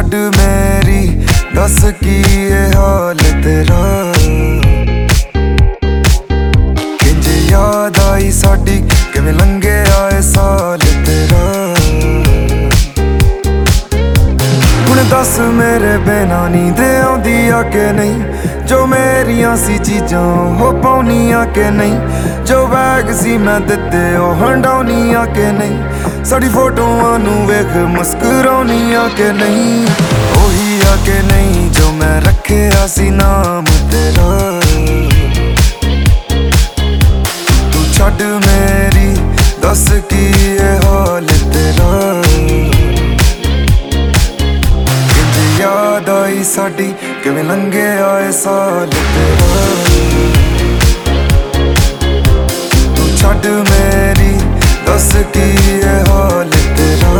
ਛੱਡ ਮੇਰੀ दस की ये हाल तेरा किंज याद आई साडी किवें लंघे आए साल तेरा हुण दस मेरे बिना नींद आउंदी आ के नहीं जो मेरियां सी चीजां हो पाउनियां के नहीं जो बैग सी मैं दित्ते ओ हंडाउनियां के नहीं साडी फोटोआं नूं वेख मुस्कुराउनियां के नहीं ओही आ के नहीं जो मैं रखिया सी नाम तेरा तू छड्ड मेरी दस की ये हाल तेरा किंज याद आई साडी किवें लंघे आए साल तेरा तू छड्ड मेरी दस की ये हाल तेरा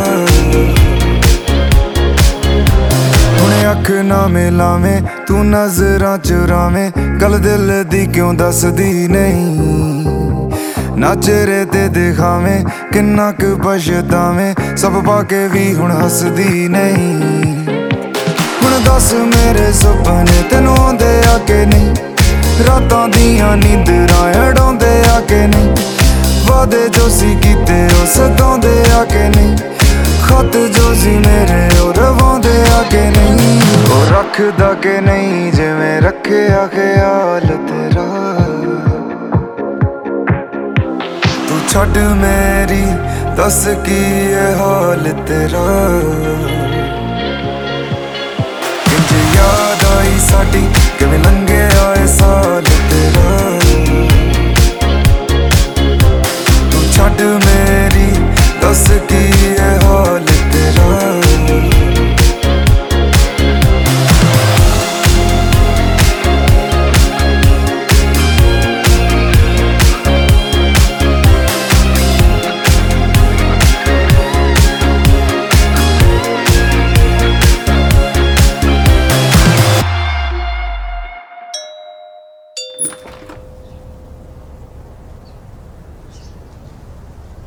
अख ना मिलावें तू नजरां चुरावें गल दिल दी क्यों दसदी नहीं ना चेहरे ते दिखावें किन्ना क पछतावें सब पाके भी हुण हसदी नहीं हुण दस मेरे सुपने तैनूं आउंदे आ के नहीं रातां दियां नींदरां अड़ाउंदे आ के नहीं वादे जो सी कीते ओ सताउंदे आ के नहीं खत जो सी मेरे ओ रवाउंदे आ के नहीं ओ रखदा के नहीं जिवें रखिया ख्याल तेरा तू छड्ड मेरी दस की ये हाल तेरा किंज याद आई साडी किवें लंघे आए साल तेरा तू छड्ड मेरी दस की